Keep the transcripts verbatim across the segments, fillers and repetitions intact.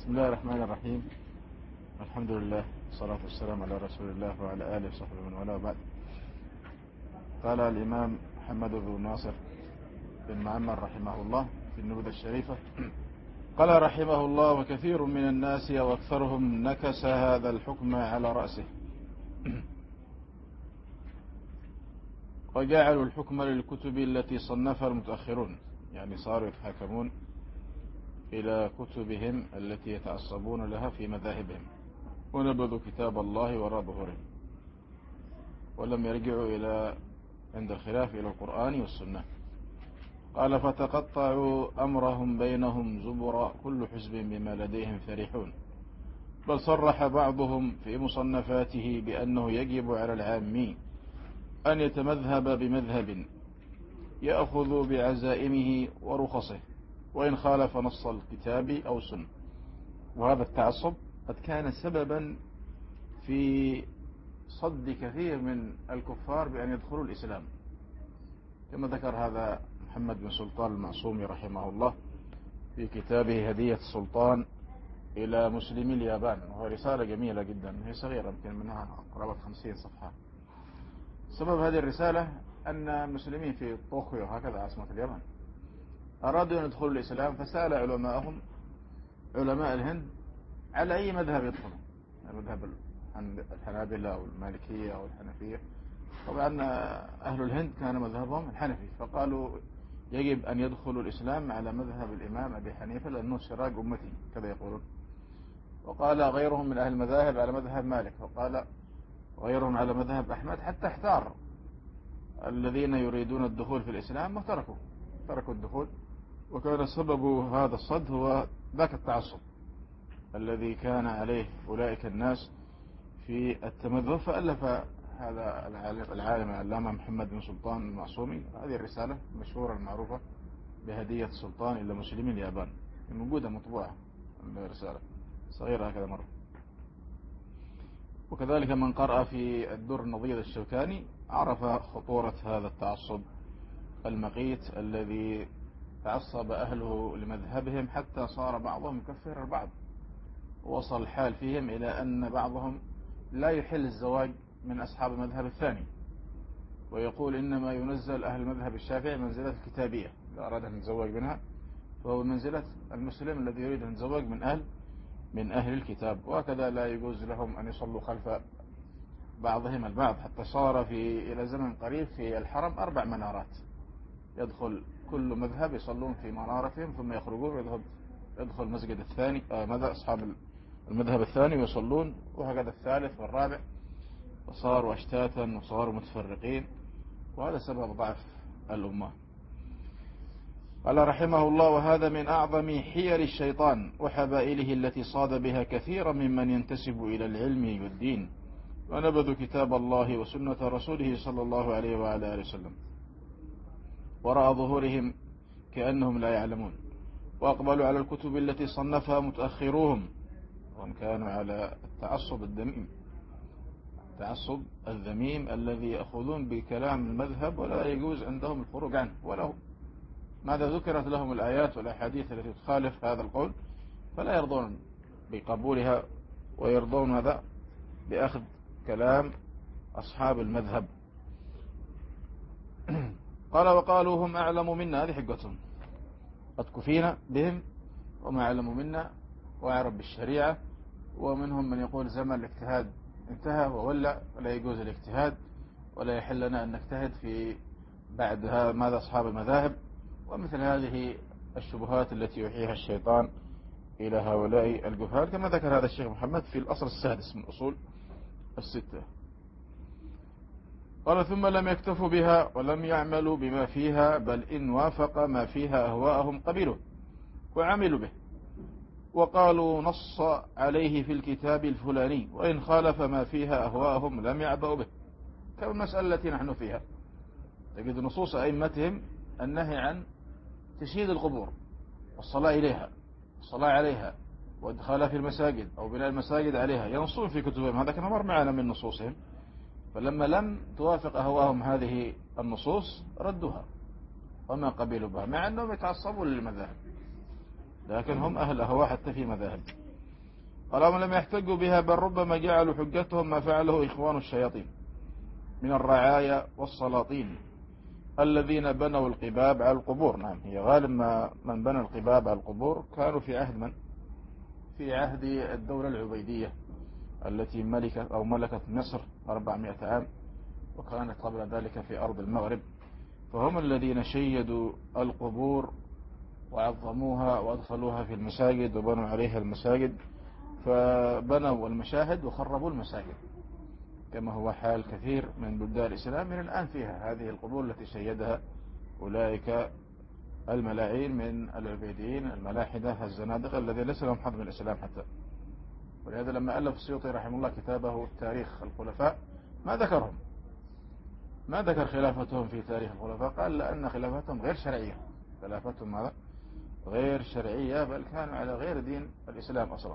بسم الله الرحمن الرحيم. الحمد لله والصلاة والسلام على رسول الله وعلى آله وصحبه من والاه بعد. قال الإمام محمد بن ناصر بن معمر رحمه الله في النبذة الشريفة، قال رحمه الله: وكثير من الناس وأكثرهم نكس هذا الحكم على رأسه وجعلوا الحكم للكتب التي صنفها المتأخرون، يعني صاروا يتحاكمون إلى كتبهم التي يتعصبون لها في مذاهبهم، ونبذوا كتاب الله وراء ظهورهم ولم يرجعوا إلى عند الخلاف إلى القرآن والسنة. قال: فتقطعوا أمرهم بينهم زبرا، كل حزب بما لديهم فرحون. بل صرح بعضهم في مصنفاته بأنه يجب على العامي أن يتمذهب بمذهب يأخذ بعزائمه ورخصه وإن خالف نص الكتاب أو السنة. وهذا التعصب قد كان سببا في صد كثير من الكفار بأن يدخلوا الإسلام، كما ذكر هذا محمد بن سلطان المعصومي رحمه الله في كتابه هدية السلطان إلى مسلمي اليابان، وهو رسالة جميلة جدا، هي صغيرة يمكن منها قرابة خمسين صفحة. سبب هذه الرسالة أن المسلمين في طوكيو، هكذا عاصمة اليابان، أرادوا أن يدخلوا الإسلام، فسأل علماءهم علماء الهند على أي مذهب يدخلوا، مذهب الحنابلة أو المالكية أو الحنفية. طبعا أهل الهند كان مذهبهم الحنفي، فقالوا يجب أن يدخلوا الإسلام على مذهب الإمام أبي حنيفة لأنه سراج أمتي، كذا يقولون. وقال غيرهم من أهل المذاهب على مذهب مالك، وقال غيرهم على مذهب أحمد، حتى احتار الذين يريدون الدخول في الإسلام وتركوا تركوا الدخول. وكان سبب هذا الصد هو ذاك التعصب الذي كان عليه أولئك الناس في التمذهب. فألف هذا العالم العلامة محمد بن سلطان المعصومي هذه الرسالة المشهورة المعروفة بهدية السلطان إلى مسلمي اليابان، موجودة مطبوعة الرسالة صغيرة هكذا مرة. وكذلك من قرأ في الدر النضيد الشوكاني عرف خطورة هذا التعصب المقيت الذي تعصب أهله لمذهبهم حتى صار بعضهم يكفر البعض، ووصل الحال فيهم إلى أن بعضهم لا يحل الزواج من أصحاب المذهب الثاني، ويقول إنما ينزل أهل المذهب الشافعي منزلة الكتابية، إذا أراد أن يتزوج منها فهو منزلة المسلم الذي يريد أن يتزوج من أهل من أهل الكتاب. وهكذا لا يجوز لهم أن يصلوا خلف بعضهم البعض، حتى صار في إلى زمن قريب في الحرم أربع منارات، يدخل كل مذهب يصلون في منارتهم ثم يخرجون ويذهب يدخل المسجد الثاني، ماذا أصحاب المذهب الثاني ويصلون، وهكذا الثالث والرابع، وصاروا أشتاتا وصاروا متفرقين، وهذا سبب ضعف الأمة. قال رحمه الله: وهذا من أعظم حيل الشيطان وحبائله التي صاد بها كثيرا ممن ينتسب إلى العلم والدين، ونبذوا كتاب الله وسنة رسوله صلى الله عليه وعلى آله وسلم وراء ظهورهم كأنهم لا يعلمون، وأقبلوا على الكتب التي صنفها متأخروهم، وهم كانوا على التعصب الذميم التعصب الذميم الذي يأخذون بكلام المذهب ولا يجوز عندهم الخروج عنه، وله ماذا ذكرت لهم الآيات والأحاديث التي تخالف هذا القول فلا يرضون بقبولها، ويرضون هذا بأخذ كلام أصحاب المذهب. قال: وقالوا هم أعلم منا، هذه حقتهم، قد كفينا بهم وما أعلم منا وأعرف بالشريعة. ومنهم من يقول زمن الاجتهاد انتهى وولى، ولا يجوز الاجتهاد ولا يحل لنا أن نجتهد في بعد ماذا أصحاب المذاهب، ومثل هذه الشبهات التي يوحيها الشيطان إلى هؤلاء الجهال، كما ذكر هذا الشيخ محمد في الأصل السادس من أصول الستة. قال: ثم لم يكتفوا بها ولم يعملوا بما فيها، بل إن وافق ما فيها أهواءهم قبلوا وعملوا به، وقالوا نص عليه في الكتاب الفلاني، وإن خالف ما فيها أهواءهم لم يعبأوا به، كما المسألة التي نحن فيها. تجد نصوص أئمتهم النهي عن تشييد القبور والصلاة إليها والصلاة عليها وادخالها في المساجد أو بناء المساجد عليها، ينصون في كتبهم، هذا كان مر معنا من نصوصهم. فلما لم توافق أهواءهم هذه النصوص ردوها وما قبلوا بها، مع أنهم يتعصبوا للمذاهب، لكن هم أهل أهواء حتى في مذاهب. قال ومن لم يحتجوا بها بل ربما جعلوا حجتهم ما فعله إخوان الشياطين من الرعايا والسلاطين الذين بنوا القباب على القبور. نعم، هي غالب ما من بنى القباب على القبور كانوا في عهد من؟ في عهد الدولة العبيدية التي ملكت أو ملكت مصر أربعمائة عام، وكانت قبل ذلك في أرض المغرب، فهم الذين شيدوا القبور وعظموها وأدخلوها في المساجد وبنوا عليها المساجد، فبنوا المشاهد وخربوا المساجد، كما هو حال كثير من بلدان الإسلام من الآن فيها هذه القبور التي شيدها أولئك الملاعين من العبيديين الملاحدة الزنادقة الذين ليس لهم حظ من الإسلام حتى. ولهذا لما ألف السيوطي رحمه الله كتابه تاريخ الخلفاء ما ذكرهم، ما ذكر خلافتهم في تاريخ الخلفاء، قال لأن خلافتهم غير شرعية، خلافتهم ماذا؟ غير شرعية، بل كانوا على غير دين الإسلام أصلا.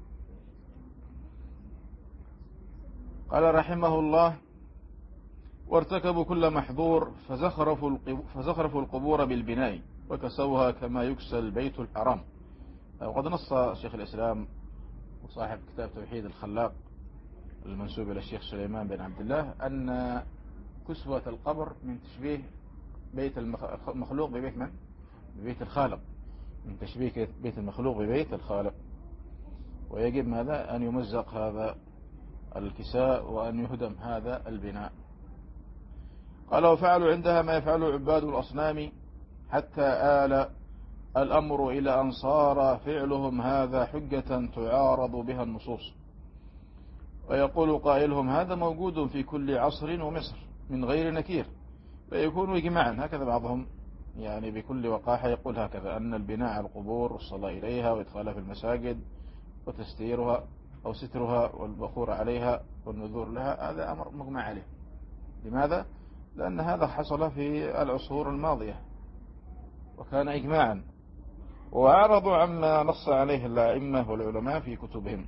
قال رحمه الله وارتكبوا كل محظور فزخرفوا فزخرفوا القبور بالبناء وكسوها كما يكسى البيت الحرام. وقد نص شيخ الإسلام وصاحب كتاب توحيد الخلاق المنسوب إلى الشيخ سليمان بن عبد الله أن كسوة القبر من تشبيه بيت المخلوق ببيت من؟ ببيت الخالق، من تشبيه بيت المخلوق ببيت الخالق، ويجب ماذا؟ أن يمزق هذا الكساء وأن يهدم هذا البناء. قال وفعلوا عندها ما يفعله عباد الأصنام حتى آل الأمر إلى أن صار فعلهم هذا حجة تعارض بها النصوص، ويقول قائلهم هذا موجود في كل عصر ومصر من غير نكير، فيكون إجماعا. هكذا بعضهم يعني بكل وقاحة يقول هكذا، أن البناء على القبور والصلاة إليها وإدخالها في المساجد وتستيرها أو سترها والبخور عليها والنذور لها هذا أمر مجمع عليه. لماذا؟ لأن هذا حصل في العصور الماضية وكان إجماعا، وأعرضوا عما نص عليه الأئمة والعلماء في كتبهم.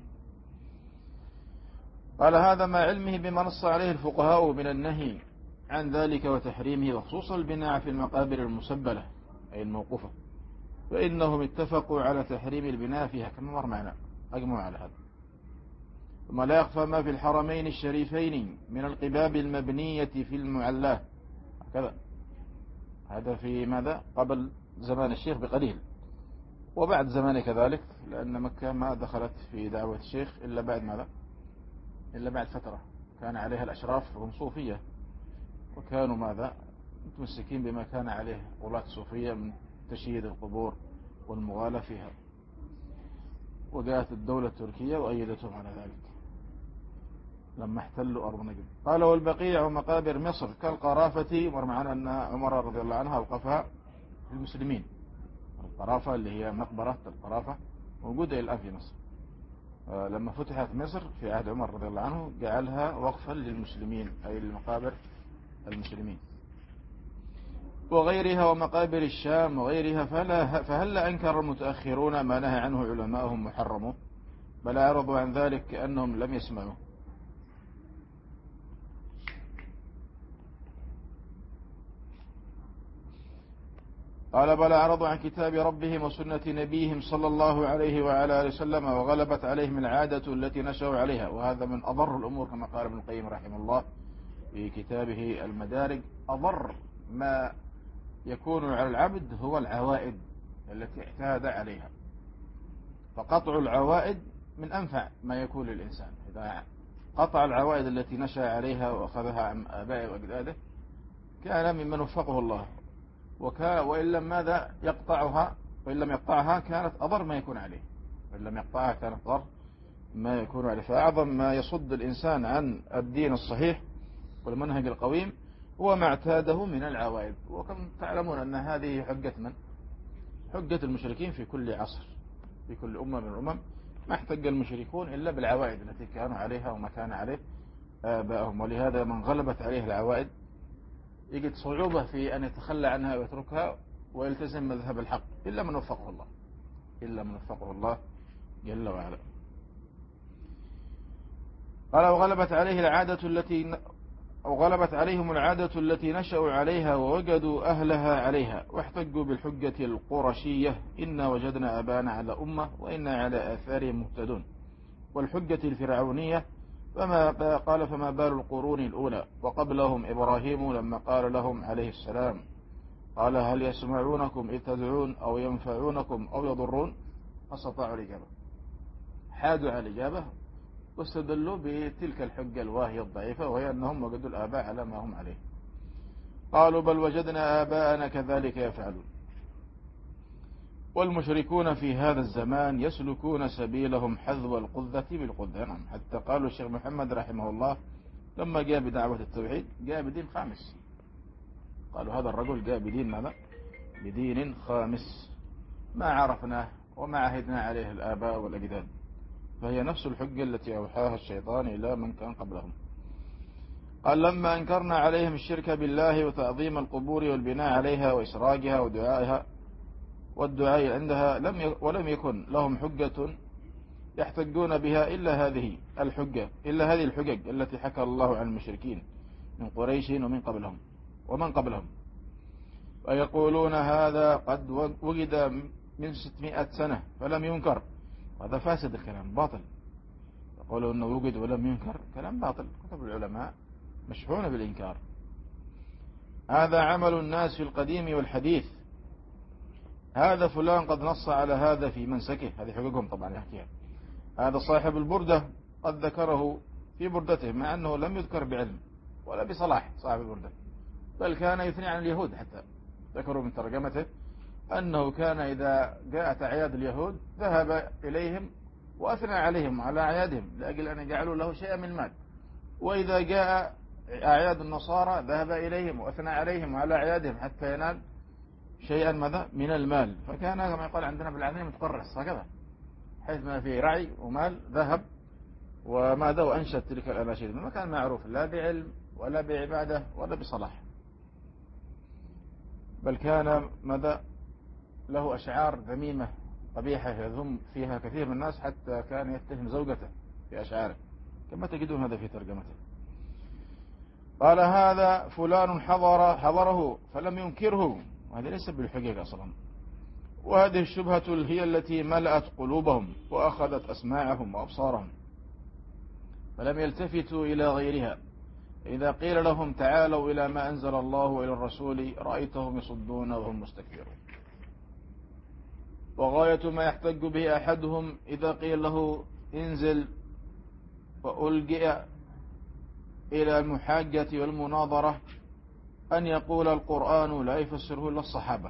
قال هذا مع علمه بما نص عليه الفقهاء من النهي عن ذلك وتحريمه، وخصوصا البناء في المقابر المسبلة أي الموقوفة، فإنهم اتفقوا على تحريم البناء فيها كما مر معنا، أجمعوا على هذا. ثم لا يخفى ما في الحرمين الشريفين من القباب المبنية في المعلاه، هكذا هذا في ماذا؟ قبل زمان الشيخ بقليل وبعد زمانه كذلك، لأن مكة ما دخلت في دعوة الشيخ إلا بعد ماذا؟ إلا بعد فترة كان عليها الأشراف هم صوفية، وكانوا ماذا؟ متمسكين بما كان عليه ولاة صوفية من تشييد القبور والمغالاة فيها، وجاءت الدولة التركية وأيدتهم على ذلك لما احتلوا أرض نجد. قال والبقيع ومقابر مصر كالقرافة، مر معنا أن عمر رضي الله عنها أوقفها للمسلمين، القرافة اللي هي مقبرة القرافة موجودة الآن في مصر، لما فتحت مصر في عهد عمر رضي الله عنه جعلها وقفا للمسلمين أي لمقابر المسلمين. وغيرها ومقابر الشام وغيرها، فلا فهل أنكر المتأخرون ما نهى عنه علماءهم محرمه، بل أعرضوا عن ذلك كأنهم لم يسمعوا. قال بل أعرضوا عن كتاب ربهم وسنة نبيهم صلى الله عليه وعلى آله وسلم، وغلبت عليهم العادة التي نشأوا عليها، وهذا من أضر الأمور كما قال ابن القيم رحمه الله في كتابه المدارج. أضر ما يكون على العبد هو العوائد التي اعتاد عليها، فقطع العوائد من أنفع ما يكون للإنسان. إذا قطع العوائد التي نشأ عليها وأخذها عن آبائه وأجداده كان ممن وفقه الله، وكا وإن لم ماذا يقطعها، وإن لم يقطعها كانت أضر ما يكون عليه، وإن لم يقطعها كانت أضر ما يكون عليه. فأعظم ما يصد الإنسان عن الدين الصحيح والمنهج القويم هو ما اعتاده من العوائد. وكم تعلمون أن هذه حجة من؟ حجة المشركين في كل عصر، في كل أمة من الأمم ما احتج المشركون إلا بالعوائد التي كانوا عليها وما كان عليه آبائهم. ولهذا من غلبت عليه العوائد يجد صعوبة في أن يتخلى عنها ويتركها ويلتزم مذهب الحق، إلا من وفقه الله، إلا من وفقه الله جل وعلا. قال وغلبت عليه العادة التي أو غلبت عليهم العادة التي نشأوا عليها ووجدوا أهلها عليها، واحتجوا بالحجة القرشية إنا وجدنا أبانا على أمة وإنا على آثارهم مهتدون. والحجة الفرعونية. فما قال فما بال القرون الأولى وقبلهم إبراهيم لما قال لهم عليه السلام قال هل يسمعونكم إذ تدعون أو ينفعونكم أو يضرون؟ ما استطاعوا الإجابة، حادوا على الإجابة واستدلوا بتلك الحجة الواهية الضعيفة، وهي أنهم وجدوا الآباء على ما هم عليه. قالوا بل وجدنا آباءنا كذلك يفعلون. والمشركون في هذا الزمان يسلكون سبيلهم حذو القذة بالقذة. حتى قالوا الشيخ محمد رحمه الله لما جاء بدعوة التوحيد جاء بدين خامس، قالوا هذا الرجل جاء بدين ماذا؟ بدين خامس ما عرفناه وما عهدنا عليه الآباء والأجداد، فهي نفس الحجة التي أوحاها الشيطان إلى من كان قبلهم. قال لما أنكرنا عليهم الشرك بالله وتعظيم القبور والبناء عليها وإسراجها ودعائها والدعاء عندها لم ي... ولم يكن لهم حجة يحتجون بها إلا هذه الحجة إلا هذه الحجج التي حكى الله عن المشركين من قريش ومن قبلهم ومن قبلهم، ويقولون هذا قد وجد من ستمائة سنة فلم ينكر. هذا فاسد الكلام باطل، يقولون أنه وجد ولم ينكر كلام باطل. كتب العلماء مشحونة بالإنكار. هذا عمل الناس في القديم والحديث، هذا فلان قد نص على هذا في منسكه، هذه حقوقهم طبعا يحكيها. هذا صاحب البردة قد ذكره في بردته مع أنه لم يذكر بعلم ولا بصلاح صاحب البردة، بل كان يثني عن اليهود. حتى ذكروا من ترجمته أنه كان إذا جاءت أعياد اليهود ذهب إليهم وأثنى عليهم على أعيادهم لأجل أن يجعلوا له شيئا من المال، وإذا جاء أعياد النصارى ذهب إليهم وأثنى عليهم على أعيادهم حتى ينال شيئا ماذا من المال. فكان كما يقال عندنا بالعادة متقرص هكذا، حيث ما فيه رعي ومال ذهب وماذا وأنشد تلك الأناشيد. ما كان معروف لا بعلم ولا بعبادة ولا بصلاح، بل كان ماذا له أشعار ذميمة قبيحة يذم فيها كثير من الناس، حتى كان يتهم زوجته في أشعاره كما تجدون هذا في ترجمته. قال هذا فلان حضر حضره فلم ينكره، وهذا ليس بالحقيقة أصلا. وهذه الشبهة هي التي ملأت قلوبهم وأخذت أسماعهم وأبصارهم فلم يلتفتوا إلى غيرها. إذا قيل لهم تعالوا إلى ما أنزل الله وإلى الرسول رأيتهم يصدون وهم مستكبرون. وغاية ما يحتج به أحدهم إذا قيل له انزل وألجئ إلى المحاجة والمناظرة أن يقول القرآن لا يفسره إلا الصحابة.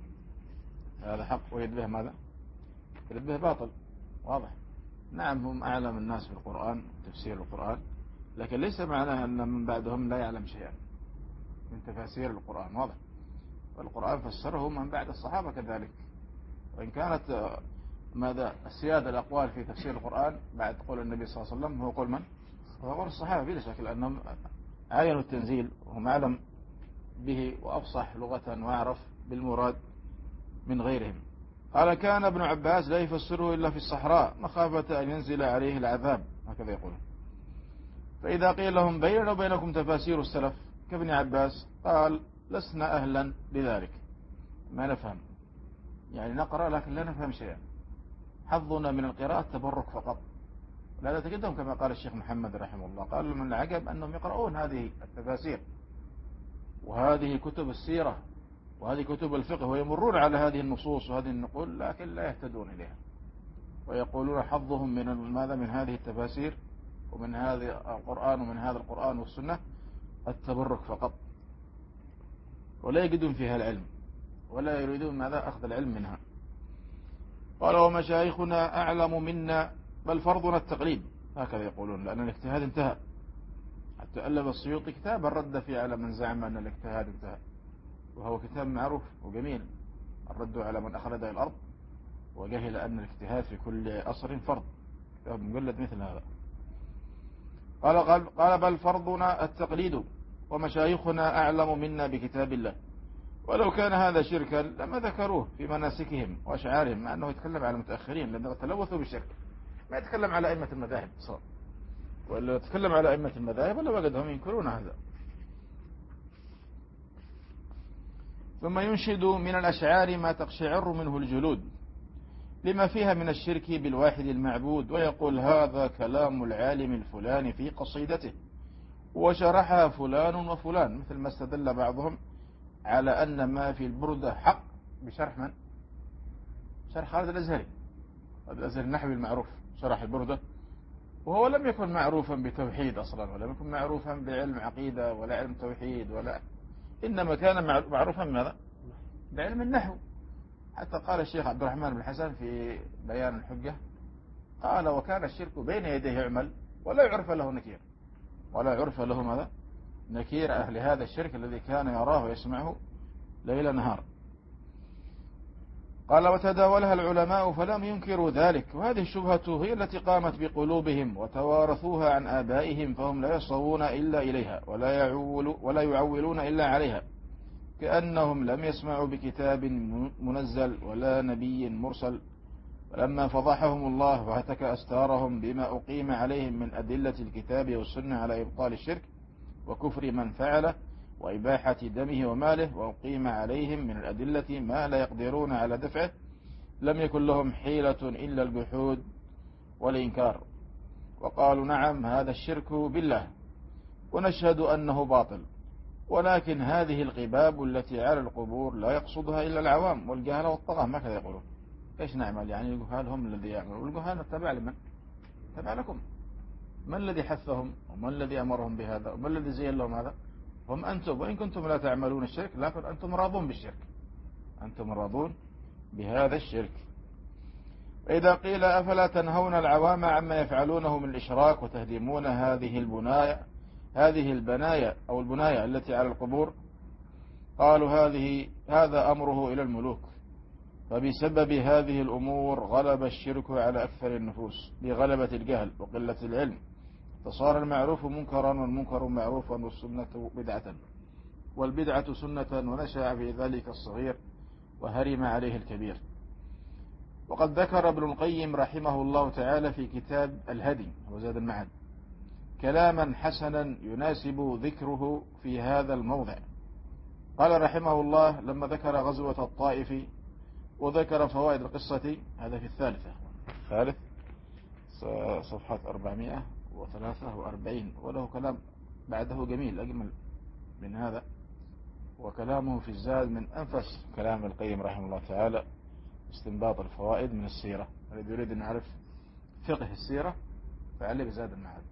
هذا حق ويد به ماذا؟ يد به باطل واضح. نعم هم أعلم الناس في القرآن تفسير القرآن، لكن ليس معناه أن من بعدهم لا يعلم شيئا من تفاسير القرآن واضح. والقرآن فسره من بعد الصحابة كذلك، وإن كانت ماذا السيادة الأقوال في تفسير القرآن بعد قول النبي صلى الله عليه وسلم هو قول من؟ هو قول الصحابة بلا شك، لأنهم عاينوا التنزيل وهم أعلم به وأفصح لغة وأعرف بالمراد من غيرهم. قال كان ابن عباس لا يفسره إلا في الصحراء مخافة أن ينزل عليه العذاب، هكذا يقول. فإذا قيل لهم بيننا وبينكم تفاسير السلف كابن عباس قال لسنا أهلا لذلك، ما نفهم، يعني نقرأ لكن لا نفهم شيئا، حظنا من القراءة تبرك فقط. لا تجدهم كما قال الشيخ محمد رحمه الله، قال من العجب أنهم يقرؤون هذه التفاسير وهذه كتب السيرة وهذه كتب الفقه ويمرون على هذه النصوص وهذه النقول لكن لا يهتدون إليها، ويقولون حظهم من ماذا من هذه التفاسير ومن هذا القرآن ومن هذا القرآن والسنة التبرك فقط، ولا يجدون فيها العلم ولا يريدون ماذا أخذ العلم منها. قال ومشايخنا أعلم منا بل فرضنا التقليد، هكذا يقولون، لأن الاجتهاد انتهى. حتى ألف السيوطي كتابا رد فيه على من زعم أن الاجتهاد انتهى، وهو كتاب معروف وجميل، الرد على من أخرج الأرض وجهل أن الاجتهاد في كل أصر فرض، كتاب مجلد مثل هذا. قال, قال, قال بل فرضنا التقليد ومشايخنا أعلم منا بكتاب الله. ولو كان هذا شركا لما ذكروه في مناسكهم وأشعارهم، مع أنه يتكلم على المتأخرين لأنه تلوثوا بالشرك، ما يتكلم على أئمة المذاهب صار، وإلا يتكلم على أئمة المذاهب ولا وجدهم ينكرون هذا. ثم ينشد من الأشعار ما تقشعر منه الجلود لما فيها من الشرك بالواحد المعبود، ويقول هذا كلام العالم الفلاني في قصيدته وشرحها فلان وفلان، مثل ما استدل بعضهم على أن ما في البردة حق بشرح من؟ شرح خالد الأزهري، خالد الأزهري النحوي المعروف شرح البردة، وهو لم يكن معروفا بتوحيد أصلا، ولم يكن معروفا بعلم عقيدة ولا علم توحيد، ولا إنما كان معروفا بماذا؟ بعلم النحو. حتى قال الشيخ عبد الرحمن بن حسن في بيان الحجة، قال وكان الشرك بين يديه يعمل ولا يعرف له نكير، ولا يعرف له ماذا؟ نكير أهل هذا الشرك الذي كان يراه ويسمعه ليل نهار. قال وتداولها العلماء فلم ينكروا ذلك، وهذه الشبهة هي التي قامت بقلوبهم وتوارثوها عن آبائهم، فهم لا يصغون إلا إليها ولا, يعول ولا يعولون إلا عليها، كأنهم لم يسمعوا بكتاب منزل ولا نبي مرسل. ولما فضحهم الله وهتك أستارهم بما أقيم عليهم من أدلة الكتاب والسنة على إبطال الشرك وكفر من فعله وإباحة دمه وماله، وأقيم عليهم من الأدلة ما لا يقدرون على دفعه، لم يكن لهم حيلة إلا الجحود والإنكار، وقالوا نعم هذا الشرك بالله ونشهد أنه باطل. ولكن هذه الغباب التي على القبور لا يقصدها إلا العوام والجهل والطغاة، ما كذا يقولون. ايش نعمل يعني؟ الجهال هم الذي يعملون، والجهال تبع لمن؟ تبع لكم. ما الذي حثهم وما الذي أمرهم بهذا وما الذي زين لهم هذا؟ هم أنتم، وإن كنتم لا تعملون الشرك لكن أنتم راضون بالشرك، أنتم راضون بهذا الشرك. وإذا قيل أفلا تنهون العوام عما يفعلونه من الإشراك وتهدمون هذه البنايا هذه البنايا أو البنايا التي على القبور، قالوا هذه هذا أمره إلى الملوك، فبسبب هذه الأمور غلب الشرك على أكثر النفوس لغلبة الجهل وقلة العلم، فصار المعروف منكرا والمنكر معروفا والسنة بدعة والبدعة سنة، ونشأ في ذلك الصغير وهرم عليه الكبير. وقد ذكر ابن القيم رحمه الله تعالى في كتاب الهدي وزاد المعاد كلاما حسنا يناسب ذكره في هذا الموضع. قال رحمه الله لما ذكر غزوة الطائف وذكر فوائد القصة، هذا في الثالثة ثالث صفحة أربعمائة وثلاثة وأربعين، وله كلام بعده جميل أجمل من هذا، وكلامه في الزاد من أنفس كلام القيم رحمه الله تعالى، استنباط الفوائد من السيرة. الذي يريد أن يعرف فقه السيرة فعليه بزاد المعاد.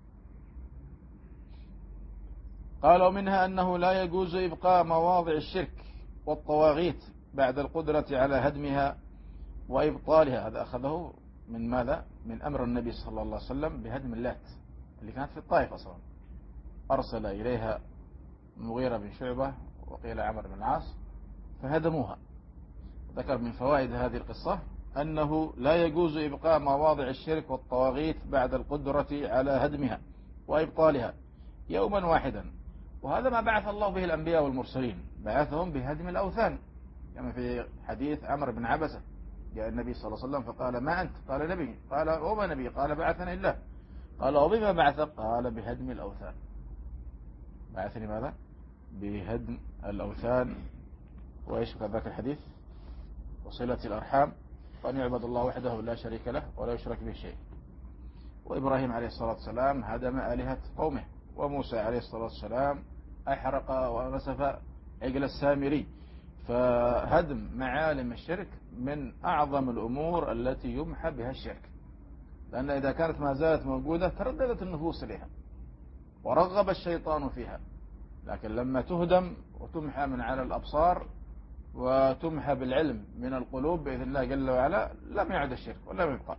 قال ومنها أنه لا يجوز إبقاء مواضع الشرك والطواغيت بعد القدرة على هدمها وإبطالها. هذا أخذه من ماذا؟ من أمر النبي صلى الله عليه وسلم بهدم اللات اللي كانت في الطائف أصلا، أرسل إليها مغيرة بن شعبة وقيل عمرو بن العاص فهدموها. ذكر من فوائد هذه القصة أنه لا يجوز إبقاء مواضع الشرك والطواغيت بعد القدرة على هدمها وإبطالها يوما واحدا، وهذا ما بعث الله به الأنبياء والمرسلين، بعثهم بهدم الأوثان، كما في حديث عمرو بن عبسة جاء النبي صلى الله عليه وسلم فقال ما أنت؟ قال نبي. قال وما نبي؟ قال بعثني الله. قال وبما بعثك؟ قال بهدم الأوثان. بعثني ماذا؟ بهدم الأوثان وإيش كذاك الحديث؟ وصلة الأرحام، وأن يعبد الله وحده لا شريك له ولا يشرك به شيء. وإبراهيم عليه الصلاة والسلام هدم آلهة قومه، وموسى عليه الصلاة والسلام أحرق ونسف عجل السامري. فهدم معالم الشرك من أعظم الأمور التي يمحى بها الشرك، لأن إذا كانت ما زالت موجودة ترددت النفوس إليها ورغب الشيطان فيها، لكن لما تهدم وتمحى من على الأبصار وتمحى بالعلم من القلوب بإذن الله جل وعلا لم يعد الشرك ولم يبقى.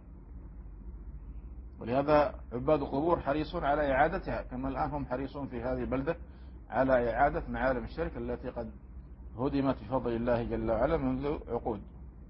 ولهذا عباد القبور حريصون على إعادتها، كما الآن هم حريصون في هذه البلدة على إعادة معالم الشرك التي قد هدمت بفضل الله جل وعلا منذ عقود.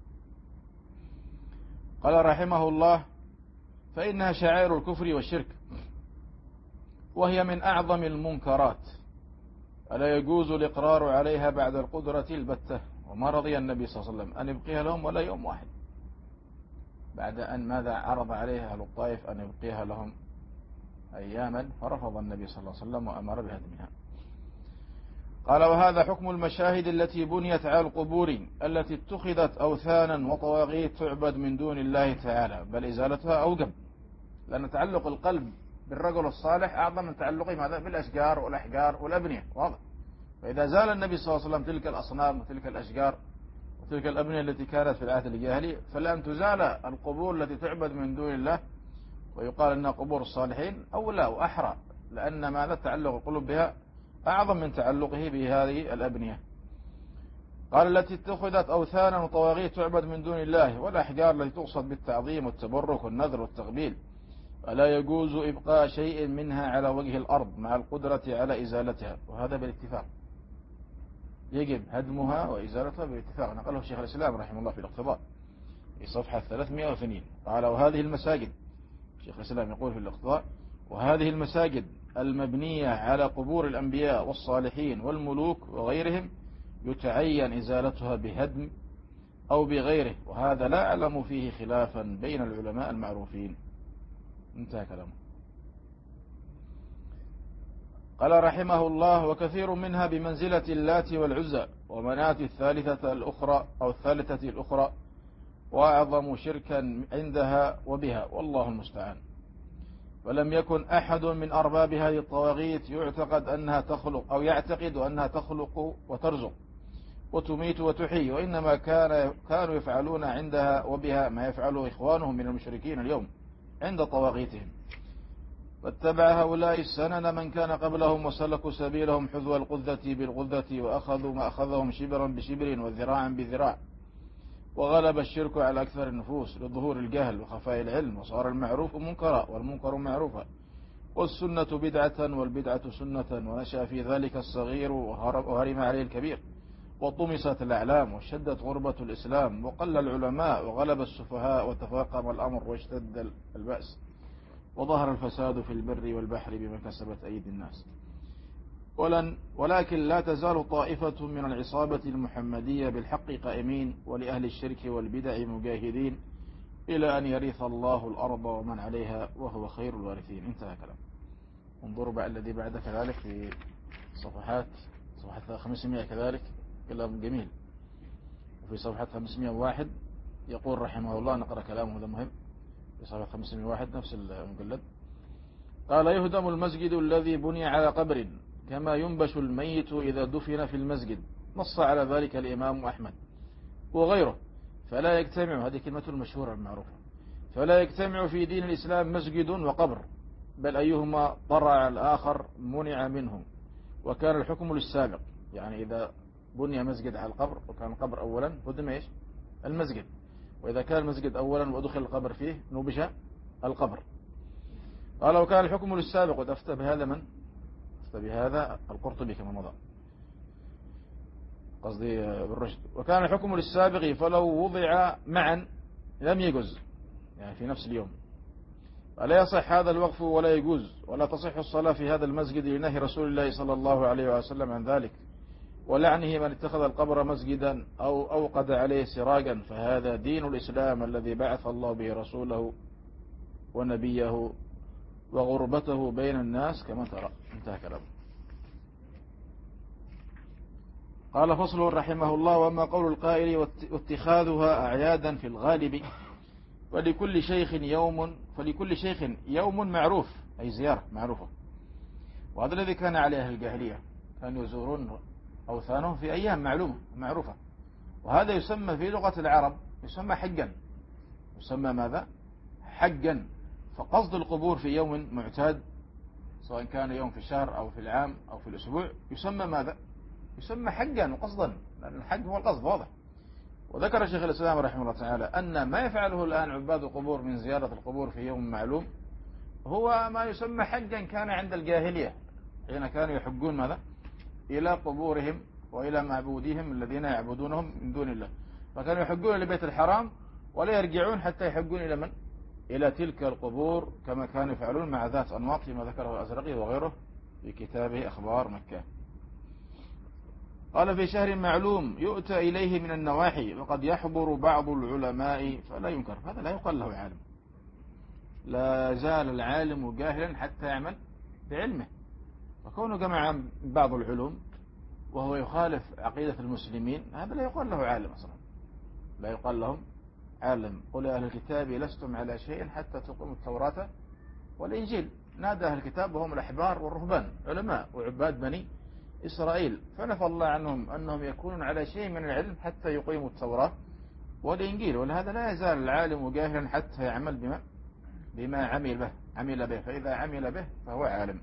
قال رحمه الله فإنها شعائر الكفر والشرك، وهي من أعظم المنكرات، ألا يجوز الإقرار عليها بعد القدرة البتة، وما رضي النبي صلى الله عليه وسلم أن يبقيها لهم ولا يوم واحد، بعد أن ماذا عرض عليها أهل الطائف أن يبقيها لهم أياما، فرفض النبي صلى الله عليه وسلم وأمر بهدمها. قال وهذا حكم المشاهد التي بنيت على القبور التي اتخذت أوثانا وطواغيت تعبد من دون الله تعالى، بل إزالتها أوجب، لأن تعلق القلب بالرجل الصالح أعظم من تعلقه ماذا بالأشجار والأحجار والأبنية، واضح. فإذا زال النبي صلى الله عليه وسلم تلك الأصنام وتلك الأشجار وتلك الأبنية التي كانت في العهد الجاهلي، فلأن تزال القبور التي تعبد من دون الله ويقال أنها قبور الصالحين أولى وأحرى، لأن ماذا تعلق القلوب بها أعظم من تعلقه بهذه الأبنية. قال التي اتخذت أوثانا وطواغيت تعبد من دون الله، والأحجار التي تقصد بالتعظيم والتبرك والنذر والتقبيل، فلا يجوز إبقاء شيء منها على وجه الأرض مع القدرة على إزالتها، وهذا بالاتفاق، يجب هدمها وإزالتها بالاتفاق، نقله شيخ الإسلام رحمه الله في الاقتضاء في صفحة ثلاثمائة واثنين. قال وهذه المساجد، شيخ الإسلام يقول في الاقتضاء: وهذه المساجد المبنية على قبور الأنبياء والصالحين والملوك وغيرهم يتعين إزالتها بهدم أو بغيره، وهذا لا أعلم فيه خلافا بين العلماء المعروفين. انتهى كلامه. قال رحمه الله: وكثير منها بمنزلة اللات والعزى ومناة الثالثة الأخرى أو الثالثة الأخرى، وأعظم شركا عندها وبها، والله المستعان. فلم يكن أحد من أرباب هذه الطواغيت يعتقد أنها تخلق أو يعتقد أنها تخلق وترزق وتميت وتحيي، وإنما كان كانوا يفعلون عندها وبها ما يفعله إخوانهم من المشركين اليوم عند طواغيتهم. واتبع هؤلاء السنن من كان قبلهم وسلكوا سبيلهم حذو القذة بالقذة، وأخذوا ما أخذهم شبرا بشبر وذراعا بذراع، وغلب الشرك على أكثر النفوس لظهور الجهل وخفاء العلم، وصار المعروف منكرا والمنكر معروفا، والسنة بدعة والبدعة سنة، ونشأ في ذلك الصغير وهرم عليه الكبير، وطمست الأعلام وشدت غربة الإسلام، وقل العلماء وغلب السفهاء، وتفاقم الأمر واشتد البأس، وظهر الفساد في البر والبحر بما كسبت أيدي الناس. ولن ولكن لا تزال طائفة من العصابة المحمدية بالحق قائمين، ولأهل الشرك والبدع مجاهدين، إلى أن يرث الله الأرض ومن عليها وهو خير الوارثين. انتهى كلام. انظروا بعد الذي بعد كذلك في صفحات صفحة خمسمائة كذلك كلام جميل. وفي صفحة خمسمائة وواحد يقول رحمه الله، نقرأ كلامه هذا مهم، في صفحة خمسمائة وواحد نفس المجلد. قال: يهدم المسجد الذي بني على قبر كما ينبش الميت إذا دفن في المسجد، نص على ذلك الإمام أحمد وغيره. فلا يجتمع، هذه كلمة المشهورة المعروفة، فلا يجتمع في دين الإسلام مسجد وقبر، بل أيهما طرع الآخر منع منه، وكان الحكم للسابق. يعني إذا بني مسجد على القبر وكان القبر أولا هدم إيش؟ المسجد، وإذا كان المسجد أولا ودخل القبر فيه نبش القبر. قال: وكان الحكم للسابق، وتفتى بهذا من؟ تفتى بهذا القرطبي كما مضى، قصدي بالرشد. وكان الحكم للسابق فلو وضع معا لم يجوز، يعني في نفس اليوم، فلا يصح هذا الوقف ولا يجوز، ولا تصح الصلاة في هذا المسجد لنهي رسول الله صلى الله عليه وسلم عن ذلك، ولعنه من اتخذ القبر مسجدا أو أوقد عليه سراجا، فهذا دين الإسلام الذي بعث الله به رسوله ونبيه، وغربته بين الناس كما ترى. انتهى كلامه. قال: فصل رحمه الله: وأما قول القائل واتخاذها أعيادا في الغالب، فلكل شيخ يوم فلكل شيخ يوم معروف، أي زيارة معروفة، وهذا الذي كان عليه أهل الجاهلية، كانوا يزورون أوثانهم في أيام معلومة معروفة، وهذا يسمى في لغة العرب يسمى حجا. يسمى ماذا؟ حجا. فقصد القبور في يوم معتاد، سواء كان يوم في الشهر أو في العام أو في الأسبوع، يسمى ماذا؟ يسمى حجا وقصدا، لأن الحج هو القصد، واضح. وذكر شيخ الإسلام رحمه الله تعالى أن ما يفعله الآن عباد القبور من زيارة القبور في يوم معلوم هو ما يسمى حجا كان عند الجاهلية، حين كانوا يحجون ماذا؟ إلى قبورهم وإلى معبوديهم الذين يعبدونهم من دون الله، فكانوا يحجون لبيت الحرام ولا يرجعون حتى يحجون إلى من؟ إلى تلك القبور، كما كانوا يفعلون مع ذات أنواط فيما ذكره الأزرقي وغيره في كتابه أخبار مكة. قال: في شهر معلوم يؤتى إليه من النواحي، وقد يحضر بعض العلماء فلا ينكر. هذا لا يقال له عالم، لا زال العالم جاهلا حتى يعمل بعلمه، وكونه جمع بعض العلوم وهو يخالف عقيدة المسلمين، هذا لا يقال له عالم أصلا، لا يقال لهم عالم. قل يا أهل الكتاب لستم على شيء حتى تقيموا التوراة والإنجيل. نادى أهل الكتاب وهم الأحبار والرهبان، علماء وعباد بني إسرائيل، فنفى الله عنهم أنهم يكونون على شيء من العلم حتى يقيموا التوراة والإنجيل. ولهذا لا يزال العالم جاهلا حتى يعمل بما بما عمل به عمل به فإذا عمل به فهو عالم.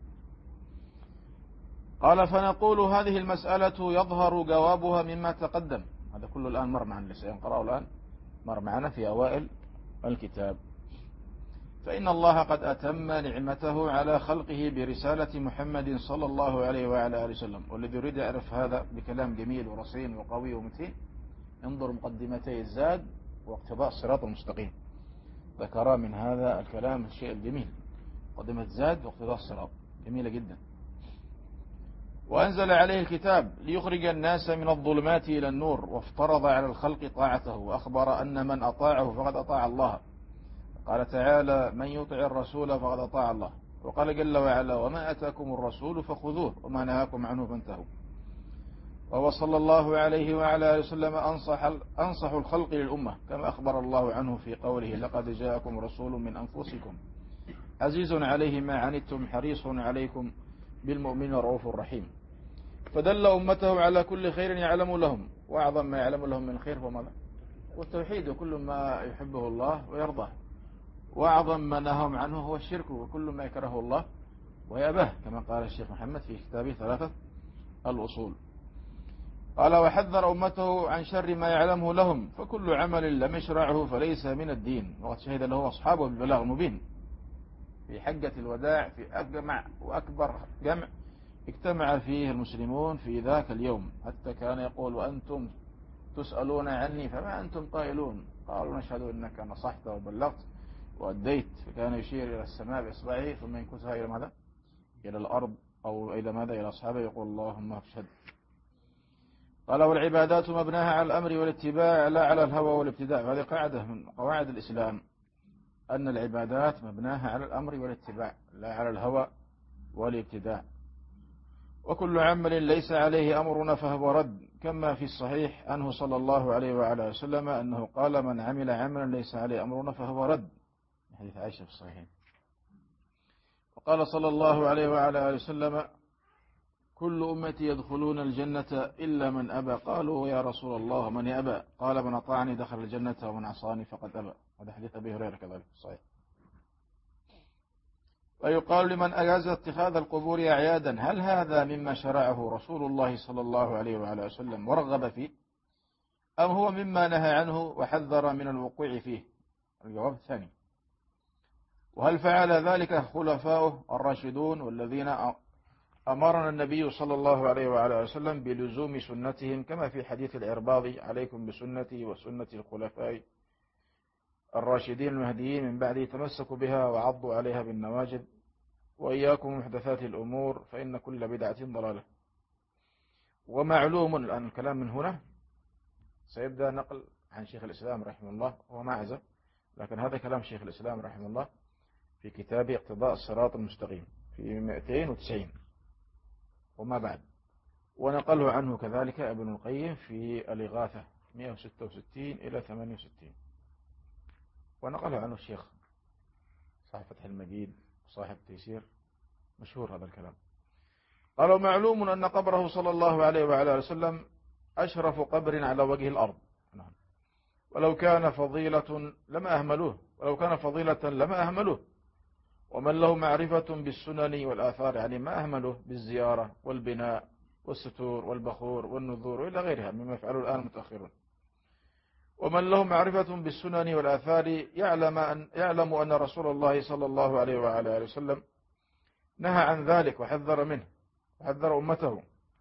قال فنقول هذه المسألة يظهر جوابها مما تقدم. هذا كله الآن مر معنا، سينقرأه الآن مر معنا في أوائل الكتاب. فإن الله قد أتم نعمته على خلقه برسالة محمد صلى الله عليه وعلى آله وسلم. والذي يريد يعرف هذا بكلام جميل ورصين وقوي ومتين انظر مقدمتي الزاد واقتضاء الصراط المستقيم، ذكر من هذا الكلام الشيء الجميل. مقدمة الزاد واقتضاء الصراط جميلة جدا. وأنزل عليه الكتاب ليخرج الناس من الظلمات إلى النور، وافترض على الخلق طاعته، وأخبر أن من أطاعه فقد أطاع الله. قال تعالى من يطع الرسول فقد أطاع الله. وقال جل وعلا وما أتاكم الرسول فخذوه وما نهاكم عنه فانتهوا. وهو صلى الله عليه وعلى آله وسلم أنصح, أنصح الخلق للأمة، كما أخبر الله عنه في قوله لقد جاءكم رسول من أنفسكم عزيز عليه ما عنتم حريص عليكم بالمؤمنين رؤوف رحيم. فدل أمته على كل خير يعلم لهم، وأعظم ما يعلم لهم من خير وماذا؟ والتوحيد، وكل ما يحبه الله ويرضاه. وأعظم ما نههم عنه هو الشرك، وكل ما يكرهه الله ويأباه، كما قال الشيخ محمد في كتابه ثلاثة الأصول. قال وحذر أمته عن شر ما يعلمه لهم، فكل عمل لم يشرعه فليس من الدين. وقد شهد له أصحابه بالبلاغ المبين في حجة الوداع في أجمع وأكبر جمع اجتمع فيه المسلمون في ذاك اليوم، حتى كان يقول وأنتم تسألون عني فما أنتم قائلون؟ قالوا نشهد أنك نصحت وبلغت وأديت. فكان يشير إلى السماء بإصبعه ثم ينكسها إلى ماذا؟ إلى الأرض أو إلى ماذا؟ إلى أصحابه، يقول اللهم اشهد. قال والعبادات مبناها على الأمر والاتباع لا على الهوى والابتداع. هذه قاعدة من قواعد الإسلام، أن العبادات مبناها على الأمر والاتباع لا على الهوى والابتداع. وكل عمل ليس عليه أمرنا فهو رد، كما في الصحيح عنه صلى الله عليه وعلى وسلم أنه قال من عمل عملا ليس عليه أمرنا فهو رد، حديث عائشة في الصحيح. وقال صلى الله عليه وعلى آله وسلم كل أمتي يدخلون الجنة إلا من أبى. قالوا يا رسول الله من يأبى؟ قال من أطاعني دخل الجنة ومن عصاني فقد أبى. هذا حديث أبي هريرة كذلك صحيح. ويقال لمن أجاز اتخاذ القبور أعيادا هل هذا مما شرعه رسول الله صلى الله عليه وعلى وسلم ورغب فيه، أم هو مما نهى عنه وحذر من الوقوع فيه؟ الجواب الثاني. وهل فعل ذلك خلفاؤه الراشدون والذين أمرنا النبي صلى الله عليه وعلى وسلم بلزوم سنتهم، كما في حديث العرباضي عليكم بسنتي وسنة الخلفاء الراشدين المهديين من بعده تمسكوا بها وعضوا عليها بالنواجذ وإياكم محدثات الأمور فإن كل بدعة ضلالة. ومعلوم الآن الكلام من هنا سيبدأ نقل عن شيخ الإسلام رحمه الله ومعزة، لكن هذا كلام شيخ الإسلام رحمه الله في كتاب اقتضاء الصراط المستقيم في مئتين وتسعين وما بعد، ونقله عنه كذلك ابن القيم في الإغاثة مئة وستة وستين إلى ثمانية وستين، ونقله عنه الشيخ صاحب فتح المجيد وصاحب تيسير، مشهور هذا الكلام. قالوا معلوم أن قبره صلى الله عليه وعلى وسلم أشرف قبر على وجه الأرض، ولو كان فضيلة لما أهملوه ولو كان فضيلة لما أهملوه ومن له معرفة بالسنن والآثار يعني ما أهملوه بالزيارة والبناء والستور والبخور والنذور وإلى غيرها مما يفعله الآن المتأخرون. ومن له معرفة بالسنن والآثار يعلم أن, يعلم أن رسول الله صلى الله عليه وعلى آله وسلم نهى عن ذلك وحذر منه وحذر أمته،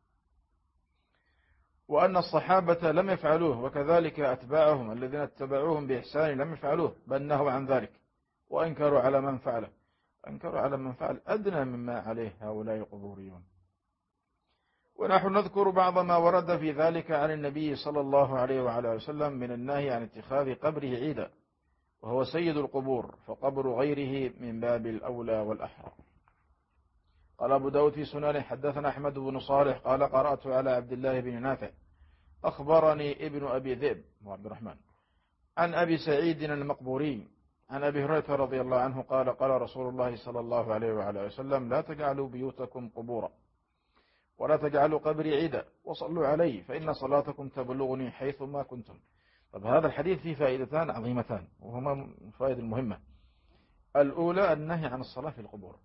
وأن الصحابة لم يفعلوه وكذلك أتباعهم الذين اتبعوهم بإحسان لم يفعلوه بل نهوا عن ذلك وأنكروا على من فعله أنكروا على من فعل أدنى مما عليه هؤلاء القبوريون. ونحن نذكر بعض ما ورد في ذلك عن النبي صلى الله عليه وعلى وسلم من النهي عن اتخاذ قبره عيدا، وهو سيد القبور، فقبر غيره من باب الأولى والأحرى. قال أبو داود في سننه حدثنا أحمد بن صالح قال قرأت على عبد الله بن نافع أخبرني ابن أبي ذئب عبد الرحمن عن أبي سعيد المقبوري عن أبي هريرة رضي الله عنه قال قال رسول الله صلى الله عليه وعلى وسلم لا تجعلوا بيوتكم قبورا ولا تجعلوا قبري عيدا وصلوا علي فإن صلاتكم تبلغني حيثما كنتم. طب هذا الحديث فيه فائدتان عظيمتان وهما فائدة المهمة. الأولى النهي عن الصلاة في القبور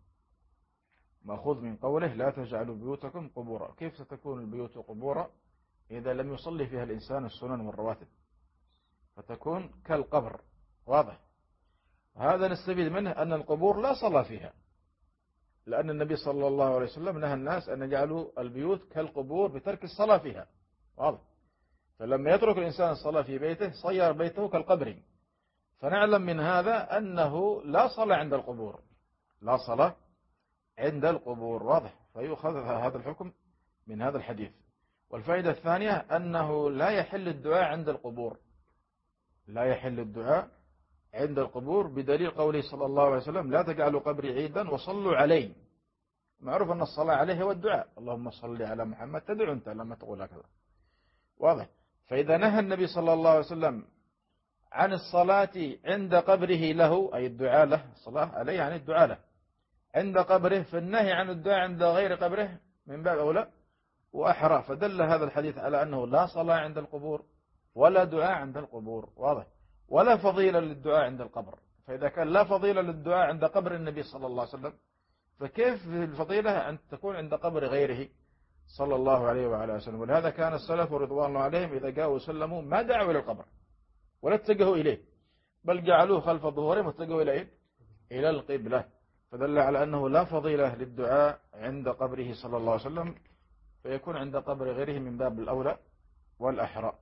مأخوذ من قوله لا تجعلوا بيوتكم قبورا. كيف ستكون البيوت قبورا إذا لم يصلي فيها الإنسان السنن والرواتب فتكون كالقبر. واضح. هذا نستفيد منه أن القبور لا صلاة فيها لأن النبي صلى الله عليه وسلم نهى الناس أن يجعلوا البيوت كالقبور بترك الصلاة فيها. واضح. فلما يترك الإنسان الصلاة في بيته صير بيته كالقبر. فنعلم من هذا أنه لا صلاة عند القبور لا صلاة عند القبور. واضح. فيؤخذ هذا الحكم من هذا الحديث. والفائدة الثانية أنه لا يحل الدعاء عند القبور لا يحل الدعاء عند القبور بدليل قوله صلى الله عليه وسلم لا تجعلوا قبري عيدا وصلوا عليه. معروف أن الصلاة عليه هو الدعاء اللهم صل على محمد تدعو أنت لما تقول هكذا. واضح. فإذا نهى النبي صلى الله عليه وسلم عن الصلاة عند قبره له أي الدعاء له الصلاة عليه يعني الدعاء له عند قبره فالنهي عن الدعاء عند غير قبره من باب أولى وأحرى. فدل هذا الحديث على أنه لا صلاة عند القبور ولا دعاء عند القبور. واضح. ولا فضيلة للدعاء عند القبر. فإذا كان لا فضيلة للدعاء عند قبر النبي صلى الله عليه وسلم فكيف الفضيلة أن تكون عند قبر غيره صلى الله عليه وعلى وسلم. ولهذا كان السلف رضوان الله عليهم إذا جاءوا وسلموا ما دعوا إلى القبر ولا اتجهوا إليه بل جعلوه خلف ظهورهم واتجهوا إلى إلى القبلة. فدل على أنه لا فضيلة للدعاء عند قبره صلى الله عليه وسلم فيكون عند قبر غيره من باب الأولى والأحرى.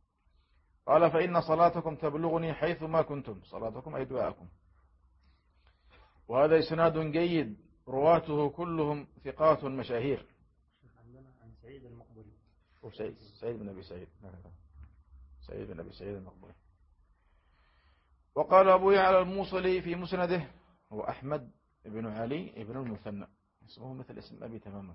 قال فإن صلاتكم تبلغني حيثما كنتم. صلاتكم أي دعاءكم. وهذا إسناد جيد رواته كلهم ثقات مشاهير. عن سعيد المقبري سعيد سعيد بن أبي سعيد سعيد بن أبي سعيد المقبري. وقال أبو يعلى الموصلي في مسنده هو أحمد بن علي بن المثنى اسمه مثل اسم أبي تماما.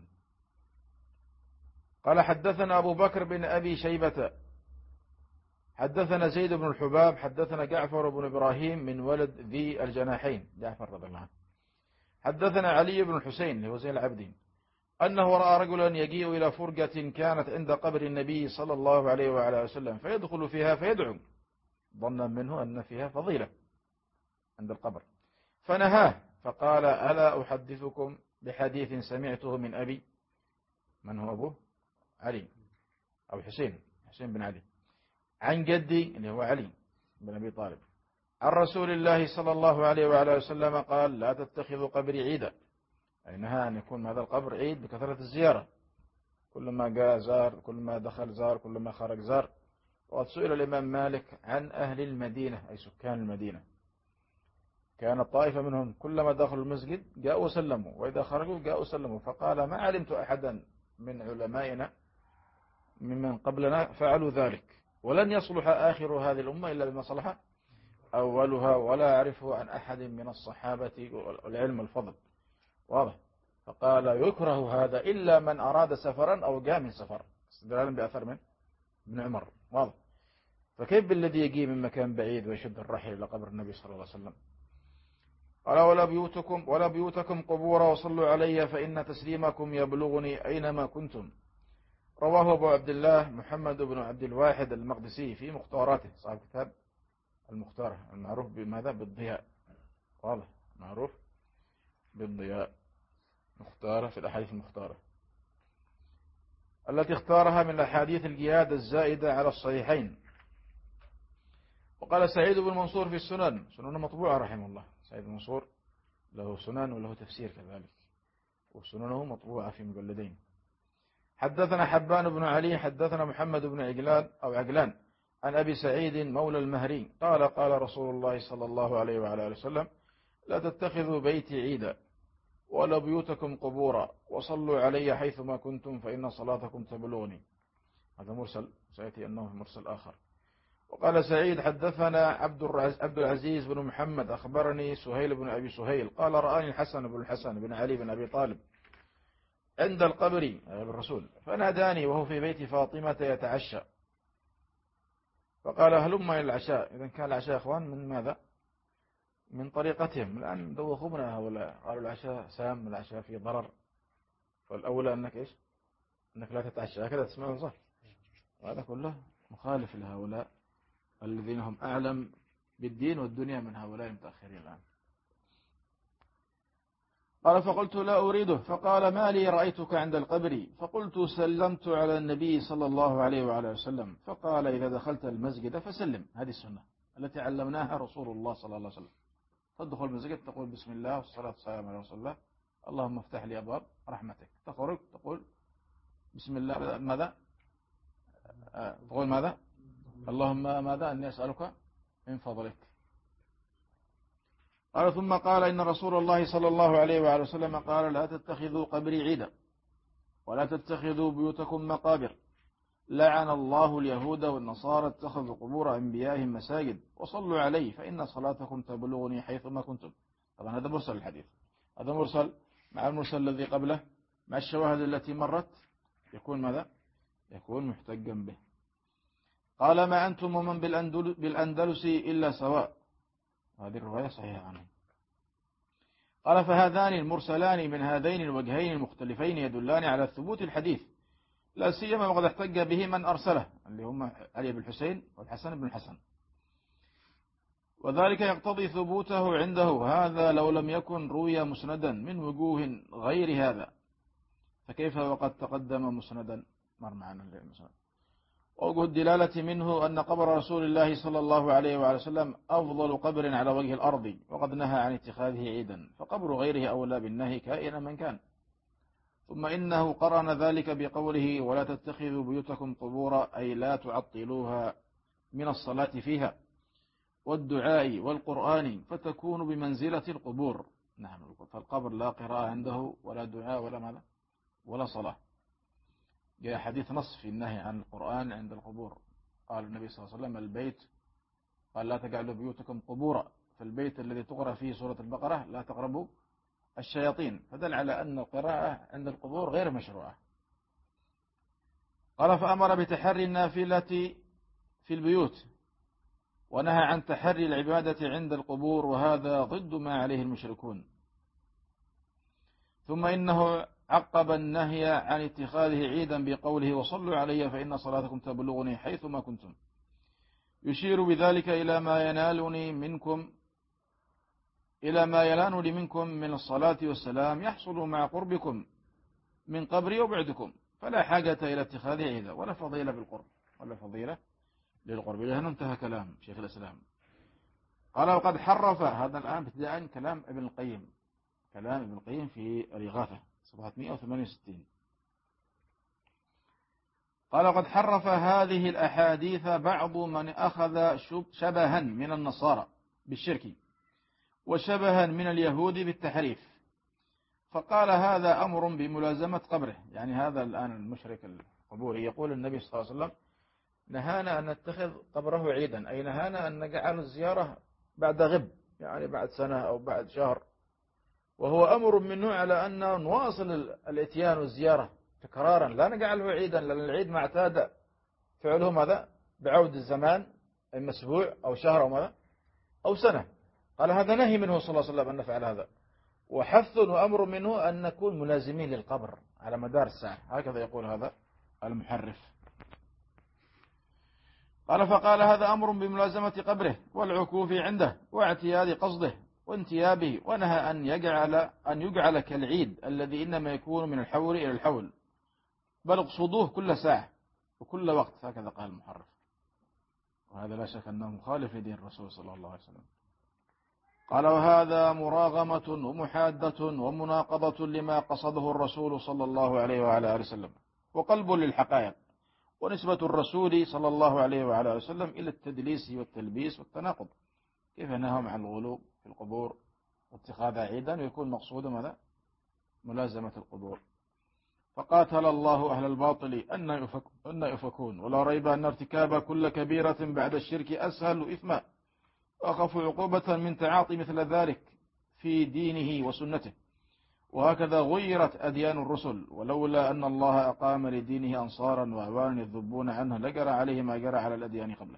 قال حدثنا أبو بكر بن أبي شيبة حدثنا زيد بن الحباب حدثنا جعفر بن إبراهيم من ولد ذي الجناحين جعفر رضي الله عنه حدثنا علي بن الحسين اللي هو زين العابدين أنه رأى رجلا يجيء إلى فرجة كانت عند قبر النبي صلى الله عليه وعلى وسلم فيدخل فيها فيدعو ظنا منه أن فيها فضيلة عند القبر فنهاه فقال ألا أحدثكم بحديث سمعته من أبي من هو أبوه علي أو حسين حسين بن علي عن جدي اللي هو علي بن أبي طالب عن رسول الله صلى الله عليه وعلى وسلم قال لا تتخذوا قبري عيدا أي نهى أن يكون هذا القبر عيد بكثرة الزيارة كلما جاء زار كلما دخل زار كلما خرج زار. وقد سئل الإمام مالك عن أهل المدينة أي سكان المدينة كانت طائفة منهم كلما دخلوا المسجد جاءوا وسلموا وإذا خرجوا جاءوا وسلموا فقال ما علمت أحدا من علمائنا ممن قبلنا فعلوا ذلك ولن يصلح آخر هذه الأمة إلا بما صلح أولها ولا أعرفه عن أحد من الصحابة والعلم الفضل. واضح. فقال يكره هذا إلا من أراد سفرا أو جاء من سفر استدلالا بأثر من ابن عمر. واضح. فكيف بالذي يجي من مكان بعيد ويشد الرحل إلى قبر النبي صلى الله عليه وسلم. قال ولا بيوتكم ولا بيوتكم قبورا وصلوا علي فإن تسليمكم يبلغني أينما كنتم. رواه أبو عبد الله محمد بن عبد الواحد المقدسي في مختاراته صاحب كتاب المختار المعروف بماذا بالضياء. واضح. معروف بالضياء مختارة في الأحاديث المختارة التي اختارها من الأحاديث الجهاد الزائدة على الصحيحين. وقال سعيد بن منصور في السنن سنن مطبوعة رحمه الله. سعيد بن منصور له سنن وله تفسير كذلك وسننه مطبوعة في مجلدين. حدثنا حبان بن علي حدثنا محمد بن عجلان أو عجلان عن أبي سعيد مولى المهري قال قال رسول الله صلى الله عليه وعلى آله وسلم لا تتخذوا بيتي عيدا ولا بيوتكم قبورا وصلوا علي حيثما كنتم فإن صلاتكم تبلغني. هذا مرسل سيأتي أنه مرسل آخر. وقال سعيد حدثنا عبد العزيز بن محمد أخبرني سهيل بن أبي سهيل قال رآني الحسن بن الحسن بن علي بن أبي طالب عند القبر أي الرسول فناداني وهو في بيت فاطمة يتعشى فقال هلم إلى العشاء. إذن كان العشاء أخوان من ماذا؟ من طريقتهم. الآن دوخونا هؤلاء قالوا العشاء سام، العشاء فيه ضرر، فالأولى أنك إيش؟ أنك لا تتعشى. هكذا تسمعون صح؟ وهذا كله مخالف لهؤلاء الذين هم أعلم بالدين والدنيا من هؤلاء المتأخرين الآن. قال فقلت لا أريده. فقال ما لي رأيتك عند القبر؟ فقلت سلمت على النبي صلى الله عليه وعلى وسلم. فقال إذا دخلت المسجد فسلم. هذه السنة التي علمناها رسول الله صلى الله عليه وسلم. تدخل المسجد تقول بسم الله والصلاة والسلام على رسول الله، اللهم افتح لي أبواب رحمتك. تخرج تقول بسم الله ماذا؟ تقول ماذا؟ اللهم ماذا؟ أني أسألك من فضلك. قال ثم قال إن رسول الله صلى الله عليه وعلى وسلم قال لا تتخذوا قبري عيدا ولا تتخذوا بيوتكم مقابر، لعن الله اليهود والنصارى اتخذوا قبور أنبيائهم مساجد وصلوا عليه فإن صلاتكم تبلغني حيثما كنتم. طبعا هذا مرسل الحديث، هذا مرسل مع المرسل الذي قبله مع الشواهد التي مرت يكون ماذا؟ يكون محتجا به. قال ما أنتم ومن بالأندلس إلا سواء. هذه الرواية صحيحة عنه. قال فهذان المرسلان من هذين الوجهين المختلفين يدلان على ثبوت الحديث، لا سيما وقد احتج به من أرسله اللي هم علي بن الحسين والحسن بن الحسن، وذلك يقتضي ثبوته عنده. هذا لو لم يكن روي مسندا من وجوه غير هذا فكيف وقد تقدم مسندا؟ مر معنا المسند. ووجه الدلالة منه أن قبر رسول الله صلى الله عليه وعلى وسلم أفضل قبر على وجه الأرض وقد نهى عن اتخاذه عيدا، فقبر غيره أولى بالنهي كائنا من كان. ثم إنه قرن ذلك بقوله ولا تتخذوا بيوتكم قبورا أي لا تعطلوها من الصلاة فيها والدعاء والقرآن فتكون بمنزلة القبور. نعم، فالقبر لا قراءة عنده ولا دعاء ولا ماذا ولا صلاة. جاء حديث نص في النهي عن القرآن عند القبور. قال النبي صلى الله عليه وسلم البيت قال لا تجعلوا بيوتكم قبورا، فالبيت الذي تقرأ فيه سورة البقرة لا تقربوا الشياطين، فدل على أن القراءة عند القبور غير مشروعة. قال فأمر بتحري النافلة في البيوت ونهى عن تحري العبادة عند القبور، وهذا ضد ما عليه المشركون. ثم إنه عقب النهي عن اتخاذه عيدا بقوله وصلوا علي فإن صلاتكم تبلغني حيثما كنتم، يشير بذلك إلى ما ينالني منكم إلى ما ينالني منكم من الصلاة والسلام يحصل مع قربكم من قبري وبعدكم، فلا حاجة إلى اتخاذ عيدا ولا فضيلة بالقرب ولا فضيلة للقرب. لهنا انتهى كلام شيخ الإسلام. قال وقد حرف، هذا الآن ابتداء كلام ابن القيم، كلام ابن القيم في الإغاثة صفحة مئة وثمانية وستين. قال وقد حرف هذه الأحاديث بعض من أخذ شبها من النصارى بالشرك وشبها من اليهود بالتحريف، فقال هذا أمر بملازمة قبره. يعني هذا الآن المشرك القبوري يقول النبي صلى الله عليه وسلم نهانا أن نتخذ قبره عيدا، أي نهانا أن نجعل الزيارة بعد غب، يعني بعد سنة أو بعد شهر، وهو أمر منه على أن نواصل الاتيان والزيارة تكرارا، لا نجعله عيدا، لأن العيد ما اعتاد فعله ماذا بعود الزمان إما أسبوع أو شهر أو ماذا أو سنة. قال هذا نهي منه صلى الله عليه وسلم أن نفعل هذا، وحث وأمر منه أن نكون ملازمين للقبر على مدار الساعة. هكذا يقول هذا المحرف. قال فقال هذا أمر بملازمة قبره والعكوف عنده واعتياد قصده وانتيابه، ونهى أن يجعل أن يجعل كالعيد الذي إنما يكون من الحول إلى الحول، بل اقصدوه كل ساعة وكل وقت. هكذا قال المحرف، وهذا لا شك أنه مخالف لدين الرسول صلى الله عليه وسلم. قال وهذا مراغمة ومحادة ومناقضة لما قصده الرسول صلى الله عليه وعلى آله وسلم، وقلب للحقائق، ونسبة الرسول صلى الله عليه وعلى آله وسلم إلى التدليس والتلبيس والتناقض. كيف نهاهم عن الغلو في القبور واتخاذ عيدا ويكون مقصود ماذا ملازمة القبور؟ فقاتل الله أهل الباطل أن يفكون، ولا ريب أن ارتكاب كل كبيرة بعد الشرك أسهل إثما وأخف عقوبة من تعاطي مثل ذلك في دينه وسنته، وهكذا غيرت أديان الرسل، ولولا أن الله أقام لدينه أنصارا وأعوانا يذبون عنه لجرى عليه ما جرى على الأديان قبله.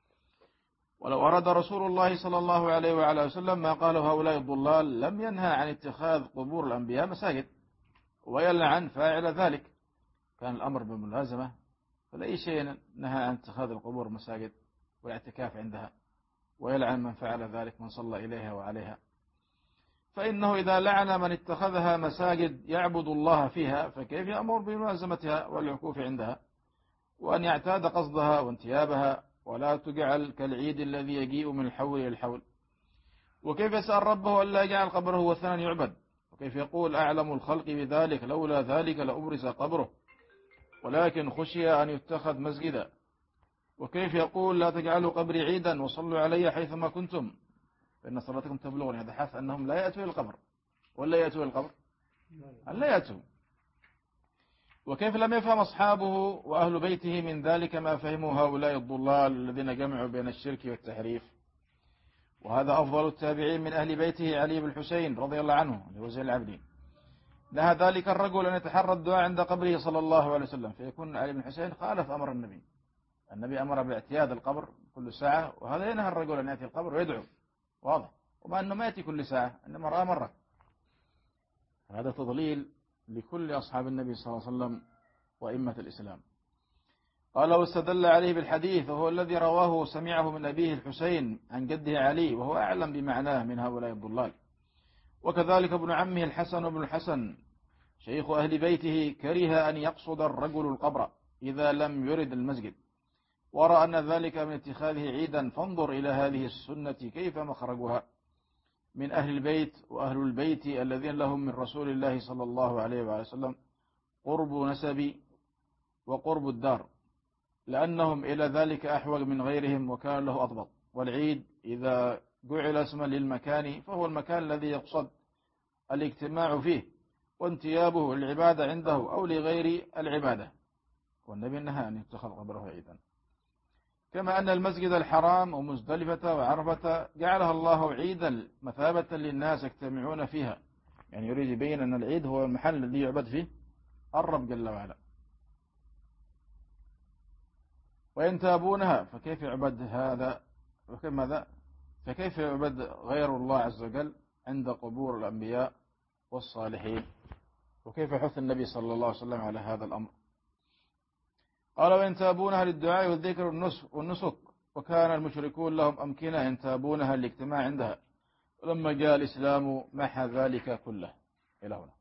ولو أراد رسول الله صلى الله عليه وعلى وسلم ما قاله هؤلاء الضلال لم ينهى عن اتخاذ قبور الأنبياء مساجد ويلعن فاعل ذلك، كان الأمر بالملازمة، فلأي شيء نهى عن اتخاذ القبور مساجد والاعتكاف عندها، ويلعن من فعل ذلك من صلى إليها وعليها. فإنه إذا لعن من اتخذها مساجد يعبد الله فيها، فكيف يأمر بملازمتها والعكوف عندها وأن يعتاد قصدها وانتيابها، ولا تجعل كالعيد الذي يجيء من الحول إلى الحول. وكيف يسأل ربه ألا يجعل قبره وثنا يعبد، وكيف يقول أعلم الخلق بذلك لولا ذلك لأبرز قبره ولكن خشي أن يتخذ مسجدا. وكيف يقول لا تجعلوا قبري عيدا وصلوا علي حيثما كنتم فإن صلاتكم تبلغني، هذا حث أنهم لا يأتوا إلى القبر ولا يأتوا إلى القبر لا يأتوا. وكيف لم يفهم أصحابه وأهل بيته من ذلك ما فهموا هؤلاء الضلال الذين جمعوا بين الشرك والتحريف. وهذا أفضل التابعين من أهل بيته علي بن الحسين رضي الله عنه اللي هو زين العابدين، نهى ذلك الرجل أن يتحرى الدعاء عند قبره صلى الله عليه وسلم، فيكون علي بن الحسين خالف أمر النبي. النبي أمر باعتياد القبر كل ساعة، وهذا ينهى الرجل أن يأتي القبر ويدعو، واضح، وما أنه ما يأتي كل ساعة إنما رأى مرة. هذا تضليل لكل أصحاب النبي صلى الله عليه وسلم وإمة الإسلام. قال واستدل عليه بالحديث وهو الذي رواه سمعه من أبيه الحسين عن جده علي، وهو أعلم بمعناه من هؤلاء الضلال. وكذلك ابن عمه الحسن بن الحسن شيخ أهل بيته كره أن يقصد الرجل القبر إذا لم يرد المسجد، ورأى أن ذلك من اتخاذه عيدا. فانظر إلى هذه السنة كيف مخرجها من أهل البيت، وأهل البيت الذين لهم من رسول الله صلى الله عليه وسلم قرب نسب وقرب الدار، لأنهم إلى ذلك أحوج من غيرهم وكان له أضبط. والعيد إذا جعل اسما للمكان فهو المكان الذي يقصد الاجتماع فيه وانتيابه للعبادة عنده أو لغير العبادة، والنبي نهى أن يتخذ قبره عيدا. كما أن المسجد الحرام ومزدلفة وعرفة جعلها الله عيدا مثابة للناس يجتمعون فيها، يعني يريد يبين أن العيد هو المحل الذي يعبد فيه الرب جل وعلا. وإن تابونها فكيف يعبد هذا وكيف ماذا فكيف يعبد غير الله عز وجل عند قبور الأنبياء والصالحين؟ وكيف حث النبي صلى الله عليه وسلم على هذا الأمر؟ قال وإن تابونها للدعاء والذكر والنسك، وكان المشركون لهم أمكنة ينتابونها للاجتماع عندها، ولما جاء الإسلام محى ذلك كله. إلى هنا.